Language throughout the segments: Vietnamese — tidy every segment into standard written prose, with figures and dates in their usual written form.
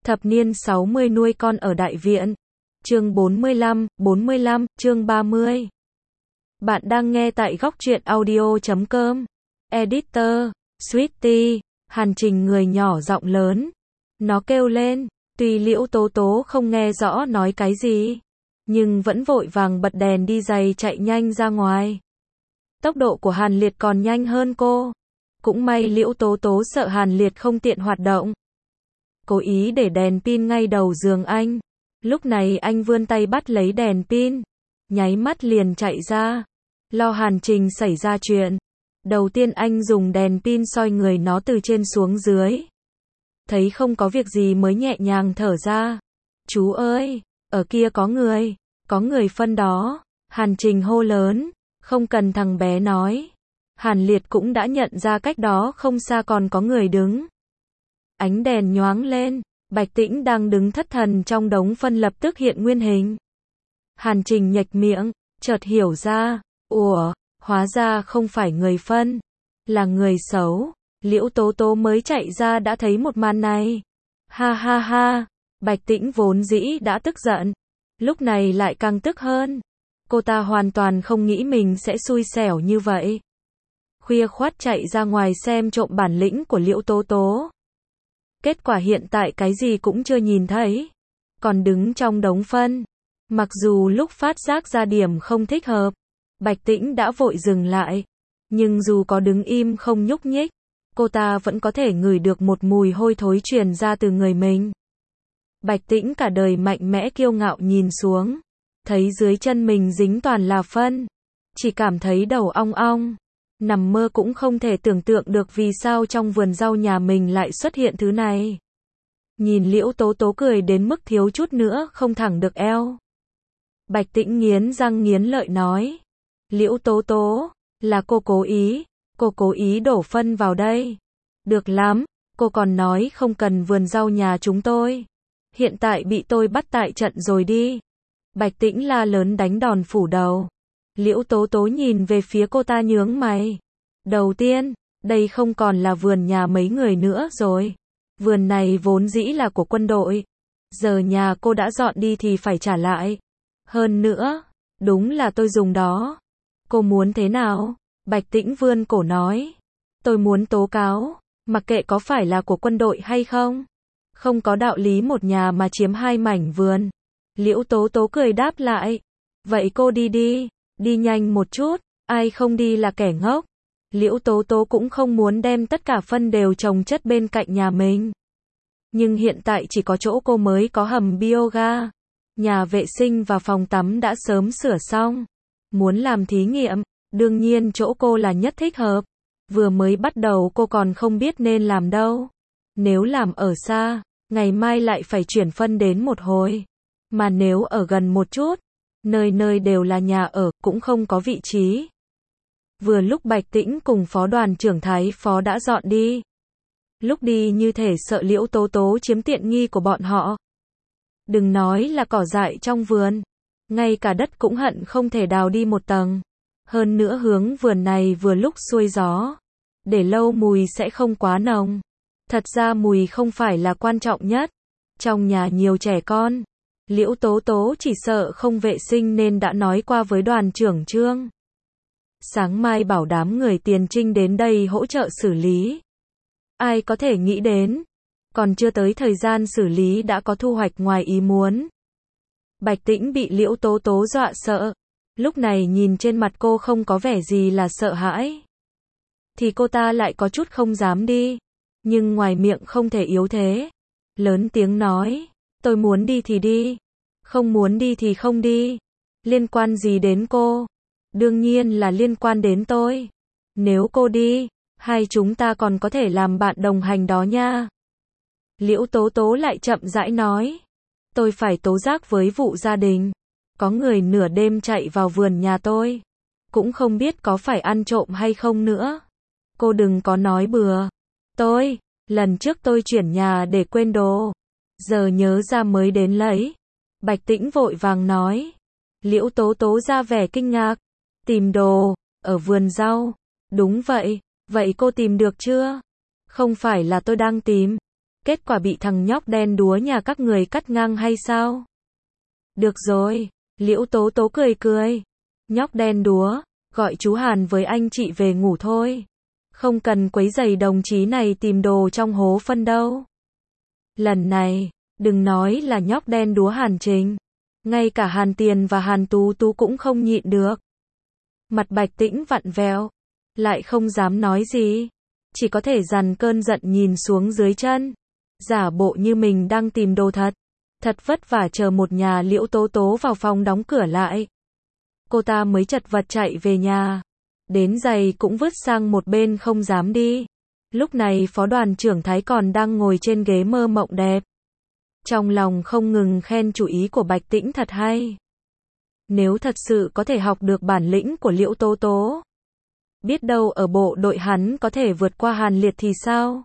Thập niên 60 nuôi con ở đại viện. Chương 45, chương 30. Bạn đang nghe tại góc truyện audio.com. Editor, Sweetie, Hàn Trình người nhỏ giọng lớn. Nó kêu lên, tuy Liễu Tố Tố không nghe rõ nói cái gì, nhưng vẫn vội vàng bật đèn đi giày chạy nhanh ra ngoài. Tốc độ của Hàn Liệt còn nhanh hơn cô. Cũng may Liễu Tố Tố sợ Hàn Liệt không tiện hoạt động, cố ý để đèn pin ngay đầu giường anh. Lúc này anh vươn tay bắt lấy đèn pin, nháy mắt liền chạy ra, lo Hàn Trình xảy ra chuyện. Đầu tiên anh dùng đèn pin soi người nó từ trên xuống dưới. Thấy không có việc gì mới nhẹ nhàng thở ra. Chú ơi, ở kia có người phân đó. Hàn Trình hô lớn, không cần thằng bé nói. Hàn Liệt cũng đã nhận ra cách đó không xa còn có người đứng. Ánh đèn nhoáng lên, Bạch Tĩnh đang đứng thất thần trong đống phân lập tức hiện nguyên hình. Hàn Trình nhếch miệng, chợt hiểu ra, ủa, hóa ra không phải người phân, là người xấu. Liễu Tố Tố mới chạy ra đã thấy một màn này. Ha ha ha, Bạch Tĩnh vốn dĩ đã tức giận, lúc này lại càng tức hơn. Cô ta hoàn toàn không nghĩ mình sẽ xui xẻo như vậy. Khuya khoắt chạy ra ngoài xem trộm bản lĩnh của Liễu Tố Tố. Kết quả hiện tại cái gì cũng chưa nhìn thấy, còn đứng trong đống phân. Mặc dù lúc phát giác ra điểm không thích hợp, Bạch Tĩnh đã vội dừng lại, nhưng dù có đứng im không nhúc nhích, cô ta vẫn có thể ngửi được một mùi hôi thối truyền ra từ người mình. Bạch Tĩnh cả đời mạnh mẽ kiêu ngạo nhìn xuống, thấy dưới chân mình dính toàn là phân, chỉ cảm thấy đầu ong ong. Nằm mơ cũng không thể tưởng tượng được vì sao trong vườn rau nhà mình lại xuất hiện thứ này. Nhìn Liễu Tố Tố cười đến mức thiếu chút nữa không thẳng được eo. Bạch Tĩnh nghiến răng nghiến lợi nói, Liễu Tố Tố, là cô cố ý đổ phân vào đây. Được lắm, cô còn nói không cần vườn rau nhà chúng tôi. Hiện tại bị tôi bắt tại trận rồi đi. Bạch Tĩnh la lớn đánh đòn phủ đầu. Liễu Tố Tố nhìn về phía cô ta nhướng mày. Đầu tiên, đây không còn là vườn nhà mấy người nữa rồi. Vườn này vốn dĩ là của quân đội. Giờ nhà cô đã dọn đi thì phải trả lại. Hơn nữa, đúng là tôi dùng đó. Cô muốn thế nào? Bạch Tĩnh vươn cổ nói. Tôi muốn tố cáo, mặc kệ có phải là của quân đội hay không. Không có đạo lý một nhà mà chiếm hai mảnh vườn. Liễu Tố Tố cười đáp lại. Vậy cô đi đi. Đi nhanh một chút, ai không đi là kẻ ngốc. Liễu Tố Tố cũng không muốn đem tất cả phân đều chồng chất bên cạnh nhà mình. Nhưng hiện tại chỉ có chỗ cô mới có hầm bioga. Nhà vệ sinh và phòng tắm đã sớm sửa xong. Muốn làm thí nghiệm, đương nhiên chỗ cô là nhất thích hợp. Vừa mới bắt đầu cô còn không biết nên làm đâu. Nếu làm ở xa, ngày mai lại phải chuyển phân đến một hồi. Mà nếu ở gần một chút, nơi nơi đều là nhà ở, cũng không có vị trí. Vừa lúc Bạch Tĩnh cùng phó đoàn trưởng Thái phó đã dọn đi. Lúc đi như thể sợ Liễu Tố Tố chiếm tiện nghi của bọn họ. Đừng nói là cỏ dại trong vườn, ngay cả đất cũng hận không thể đào đi một tầng. Hơn nữa hướng vườn này vừa lúc xuôi gió, để lâu mùi sẽ không quá nồng. Thật ra mùi không phải là quan trọng nhất. Trong nhà nhiều trẻ con, Liễu Tố Tố chỉ sợ không vệ sinh nên đã nói qua với đoàn trưởng Trương. Sáng mai bảo đám người tiền trinh đến đây hỗ trợ xử lý. Ai có thể nghĩ đến, còn chưa tới thời gian xử lý đã có thu hoạch ngoài ý muốn. Bạch Tĩnh bị Liễu Tố Tố dọa sợ. Lúc này nhìn trên mặt cô không có vẻ gì là sợ hãi, thì cô ta lại có chút không dám đi. Nhưng ngoài miệng không thể yếu thế. Lớn tiếng nói, tôi muốn đi thì đi, không muốn đi thì không đi. Liên quan gì đến cô? Đương nhiên là liên quan đến tôi. Nếu cô đi, hai chúng ta còn có thể làm bạn đồng hành đó nha. Liễu Tố Tố lại chậm rãi nói, tôi phải tố giác với vụ gia đình. Có người nửa đêm chạy vào vườn nhà tôi. Cũng không biết có phải ăn trộm hay không nữa. Cô đừng có nói bừa. Lần trước tôi chuyển nhà để quên đồ. Giờ nhớ ra mới đến lấy. Bạch Tĩnh vội vàng nói. Liễu Tố Tố ra vẻ kinh ngạc. Tìm đồ, ở vườn rau. Đúng vậy, vậy cô tìm được chưa? Không phải là tôi đang tìm. Kết quả bị thằng nhóc đen đúa nhà các người cắt ngang hay sao? Được rồi, Liễu Tố Tố cười cười. Nhóc đen đúa, gọi chú Hàn với anh chị về ngủ thôi. Không cần quấy rầy đồng chí này tìm đồ trong hố phân đâu. Lần này, đừng nói là nhóc đen đúa Hàn Trình. Ngay cả Hàn Tiền và Hàn Tú Tú cũng không nhịn được. Mặt Bạch Tĩnh vặn vẹo, lại không dám nói gì. Chỉ có thể dằn cơn giận nhìn xuống dưới chân. Giả bộ như mình đang tìm đồ thật. Thật vất vả chờ một nhà Liễu Tố Tố vào phòng đóng cửa lại. Cô ta mới chật vật chạy về nhà. Đến giày cũng vứt sang một bên không dám đi. Lúc này phó đoàn trưởng Thái còn đang ngồi trên ghế mơ mộng đẹp. Trong lòng không ngừng khen chủ ý của Bạch Tĩnh thật hay. Nếu thật sự có thể học được bản lĩnh của Liễu Tố Tố, biết đâu ở bộ đội hắn có thể vượt qua Hàn Liệt thì sao?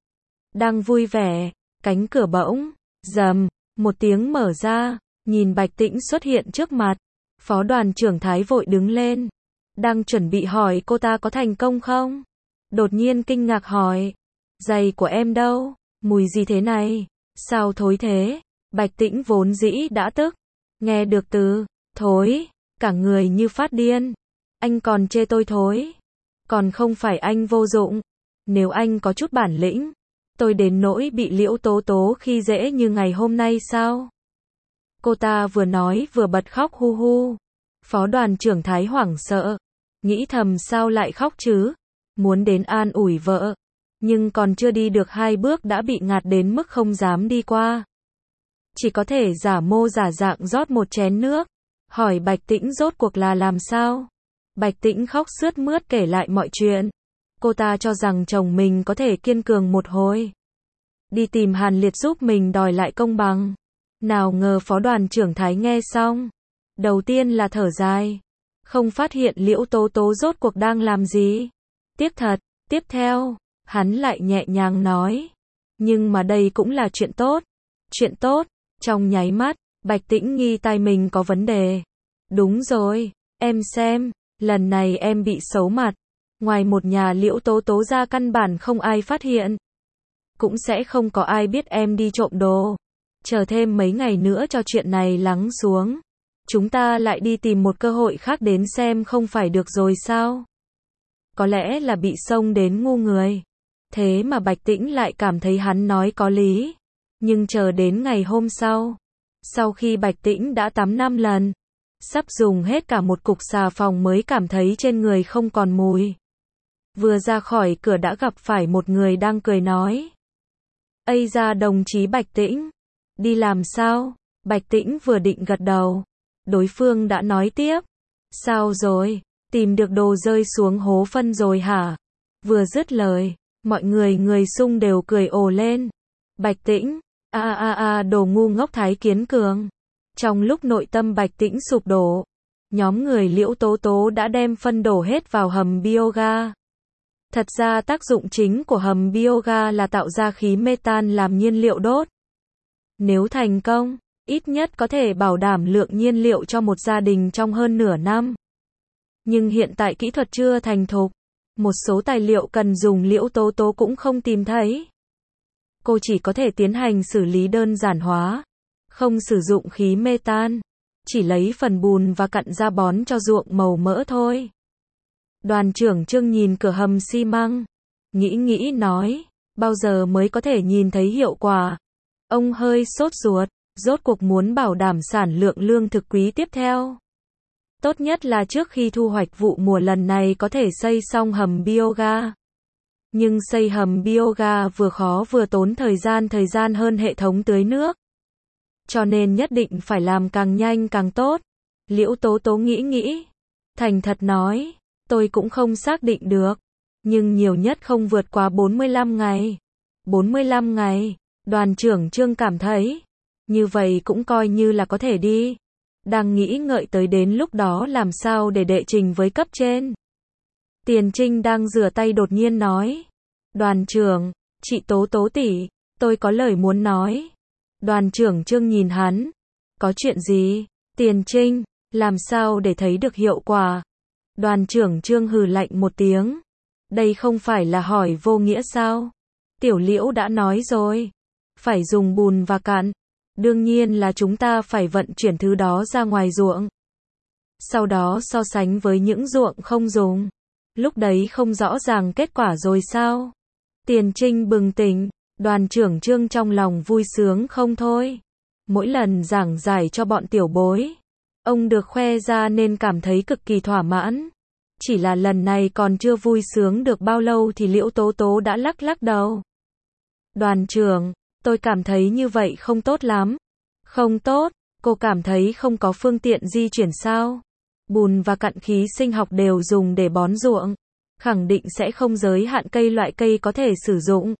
Đang vui vẻ, cánh cửa bỗng, rầm, một tiếng mở ra, nhìn Bạch Tĩnh xuất hiện trước mặt. Phó đoàn trưởng Thái vội đứng lên, đang chuẩn bị hỏi cô ta có thành công không? Đột nhiên kinh ngạc hỏi, giày của em đâu? Mùi gì thế này? Sao thối thế? Bạch Tĩnh vốn dĩ đã tức, nghe được từ thối, cả người như phát điên. Anh còn chê tôi thối? Còn không phải anh vô dụng. Nếu anh có chút bản lĩnh, tôi đến nỗi bị Liễu Tố Tố khi dễ như ngày hôm nay sao? Cô ta vừa nói vừa bật khóc hu hu. Phó đoàn trưởng Thái hoảng sợ, nghĩ thầm sao lại khóc chứ? Muốn đến an ủi vợ, nhưng còn chưa đi được 2 bước đã bị ngạt đến mức không dám đi qua. Chỉ có thể giả mô giả dạng rót một chén nước, hỏi Bạch Tĩnh rốt cuộc là làm sao? Bạch Tĩnh khóc sướt mướt kể lại mọi chuyện. Cô ta cho rằng chồng mình có thể kiên cường một hồi, đi tìm Hàn Liệt giúp mình đòi lại công bằng. Nào ngờ phó đoàn trưởng Thái nghe xong, đầu tiên là thở dài, không phát hiện Liễu Tố Tố rốt cuộc đang làm gì. Tiếc thật. Tiếp theo, hắn lại nhẹ nhàng nói, nhưng mà đây cũng là chuyện tốt. Chuyện tốt. Trong nháy mắt, Bạch Tĩnh nghi tai mình có vấn đề. Đúng rồi, em xem, lần này em bị xấu mặt. Ngoài một nhà Liễu Tố Tố ra căn bản không ai phát hiện. Cũng sẽ không có ai biết em đi trộm đồ. Chờ thêm mấy ngày nữa cho chuyện này lắng xuống. Chúng ta lại đi tìm một cơ hội khác đến xem không phải được rồi sao? Có lẽ là bị xông đến ngu người. Thế mà Bạch Tĩnh lại cảm thấy hắn nói có lý. Nhưng chờ đến ngày hôm sau, sau khi Bạch Tĩnh đã tắm 5 lần, sắp dùng hết cả một cục xà phòng mới cảm thấy trên người không còn mùi. Vừa ra khỏi cửa đã gặp phải một người đang cười nói. Ây da đồng chí Bạch Tĩnh, đi làm sao? Bạch Tĩnh vừa định gật đầu, đối phương đã nói tiếp. Sao rồi? Tìm được đồ rơi xuống hố phân rồi hả? Vừa dứt lời, mọi người xung đều cười ồ lên. Bạch Tĩnh, đồ ngu ngốc Thái Kiến Cường. Trong lúc nội tâm Bạch Tĩnh sụp đổ, nhóm người Liễu Tố Tố đã đem phân đổ hết vào hầm bioga. Thật ra tác dụng chính của hầm bioga là tạo ra khí metan làm nhiên liệu đốt. Nếu thành công, ít nhất có thể bảo đảm lượng nhiên liệu cho một gia đình trong hơn nửa năm. Nhưng hiện tại kỹ thuật chưa thành thục, một số tài liệu cần dùng Liễu Tố Tố cũng không tìm thấy. Cô chỉ có thể tiến hành xử lý đơn giản hóa, không sử dụng khí metan, chỉ lấy phần bùn và cặn ra bón cho ruộng màu mỡ thôi. Đoàn trưởng Trương nhìn cửa hầm xi măng, nghĩ nói, bao giờ mới có thể nhìn thấy hiệu quả. Ông hơi sốt ruột, rốt cuộc muốn bảo đảm sản lượng lương thực quý tiếp theo. Tốt nhất là trước khi thu hoạch vụ mùa lần này có thể xây xong hầm bioga. Nhưng xây hầm bioga vừa khó vừa tốn thời gian hơn hệ thống tưới nước. Cho nên nhất định phải làm càng nhanh càng tốt. Liễu Tố Tố nghĩ, thành thật nói, tôi cũng không xác định được, nhưng nhiều nhất không vượt quá 45 ngày. 45 ngày, đoàn trưởng Trương cảm thấy, như vậy cũng coi như là có thể đi. Đang nghĩ ngợi tới đến lúc đó làm sao để đệ trình với cấp trên. Tiền Trinh đang rửa tay đột nhiên nói, đoàn trưởng, chị Tố Tố tỷ, tôi có lời muốn nói. Đoàn trưởng Trương nhìn hắn, có chuyện gì? Tiền Trinh, làm sao để thấy được hiệu quả? Đoàn trưởng Trương hừ lạnh một tiếng, đây không phải là hỏi vô nghĩa sao? Tiểu Liễu đã nói rồi, phải dùng bùn và cạn. Đương nhiên là chúng ta phải vận chuyển thứ đó ra ngoài ruộng. Sau đó so sánh với những ruộng không dùng. Lúc đấy không rõ ràng kết quả rồi sao? Tiền Trinh bừng tỉnh, Đoàn trưởng Trương trong lòng vui sướng không thôi. Mỗi lần giảng giải cho bọn tiểu bối, ông được khoe ra nên cảm thấy cực kỳ thỏa mãn. Chỉ là lần này còn chưa vui sướng được bao lâu thì Liễu Tố Tố đã lắc lắc đầu. Đoàn trưởng, tôi cảm thấy như vậy không tốt lắm. Không tốt, cô cảm thấy không có phương tiện di chuyển sao? Bùn và cặn khí sinh học đều dùng để bón ruộng. Khẳng định sẽ không giới hạn loại cây có thể sử dụng.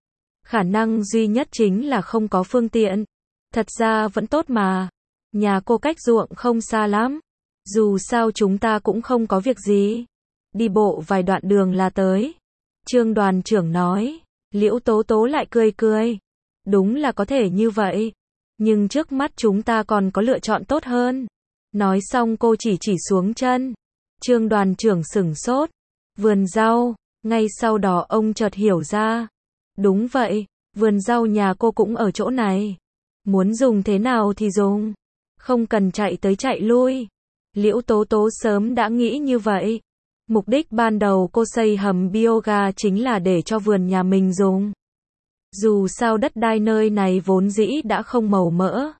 Khả năng duy nhất chính là không có phương tiện. Thật ra vẫn tốt mà. Nhà cô cách ruộng không xa lắm. Dù sao chúng ta cũng không có việc gì. Đi bộ vài đoạn đường là tới. Trương đoàn trưởng nói. Liễu Tố Tố lại cười cười. Đúng là có thể như vậy. Nhưng trước mắt chúng ta còn có lựa chọn tốt hơn. Nói xong cô chỉ xuống chân. Trương đoàn trưởng sửng sốt. Vườn rau. Ngay sau đó ông chợt hiểu ra. Đúng vậy, vườn rau nhà cô cũng ở chỗ này. Muốn dùng thế nào thì dùng. Không cần chạy tới chạy lui. Liễu Tố Tố sớm đã nghĩ như vậy. Mục đích ban đầu cô xây hầm bioga chính là để cho vườn nhà mình dùng. Dù sao đất đai nơi này vốn dĩ đã không màu mỡ.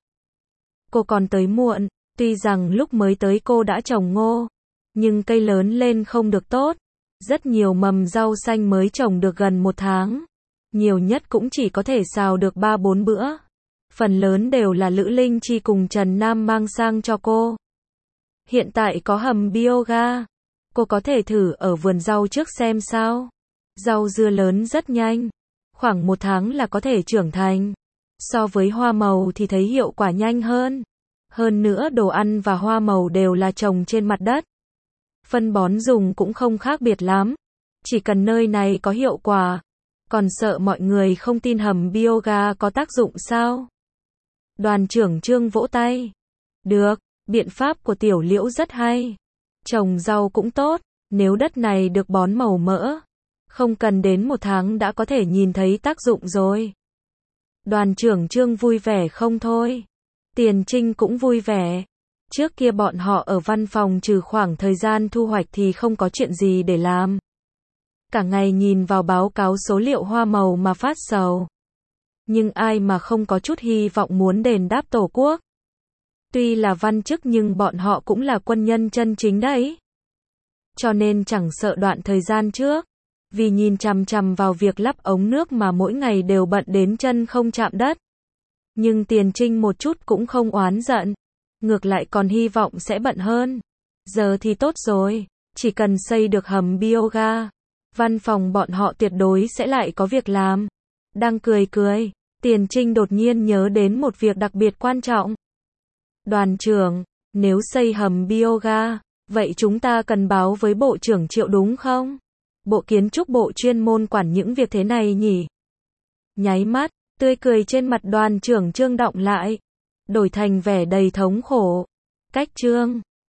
Cô còn tới muộn, tuy rằng lúc mới tới cô đã trồng ngô, nhưng cây lớn lên không được tốt. Rất nhiều mầm rau xanh mới trồng được gần 1 tháng. Nhiều nhất cũng chỉ có thể xào được 3-4 bữa. Phần lớn đều là Lữ Linh Chi cùng Trần Nam mang sang cho cô. Hiện tại có hầm bioga. Cô có thể thử ở vườn rau trước xem sao. Rau dưa lớn rất nhanh. Khoảng 1 tháng là có thể trưởng thành. So với hoa màu thì thấy hiệu quả nhanh hơn. Hơn nữa đồ ăn và hoa màu đều là trồng trên mặt đất. Phân bón dùng cũng không khác biệt lắm. Chỉ cần nơi này có hiệu quả. Còn sợ mọi người không tin hầm bioga có tác dụng sao? Đoàn trưởng Trương vỗ tay. Được, biện pháp của tiểu Liễu rất hay. Trồng rau cũng tốt, nếu đất này được bón màu mỡ. Không cần đến 1 tháng đã có thể nhìn thấy tác dụng rồi. Đoàn trưởng Trương vui vẻ không thôi. Tiền Trinh cũng vui vẻ. Trước kia bọn họ ở văn phòng trừ khoảng thời gian thu hoạch thì không có chuyện gì để làm. Cả ngày nhìn vào báo cáo số liệu hoa màu mà phát sầu. Nhưng ai mà không có chút hy vọng muốn đền đáp Tổ quốc. Tuy là văn chức nhưng bọn họ cũng là quân nhân chân chính đấy. Cho nên chẳng sợ đoạn thời gian trước. Vì nhìn chằm chằm vào việc lắp ống nước mà mỗi ngày đều bận đến chân không chạm đất. Nhưng Tiền Trinh một chút cũng không oán giận. Ngược lại còn hy vọng sẽ bận hơn. Giờ thì tốt rồi. Chỉ cần xây được hầm bioga. Văn phòng bọn họ tuyệt đối sẽ lại có việc làm. Đang cười cười. Tiền Trinh đột nhiên nhớ đến một việc đặc biệt quan trọng. Đoàn trưởng, nếu xây hầm bioga, vậy chúng ta cần báo với Bộ trưởng Triệu đúng không? Bộ Kiến trúc bộ chuyên môn quản những việc thế này nhỉ? Nháy mắt, tươi cười trên mặt đoàn trưởng Trương động lại. Đổi thành vẻ đầy thống khổ. Cách Trương.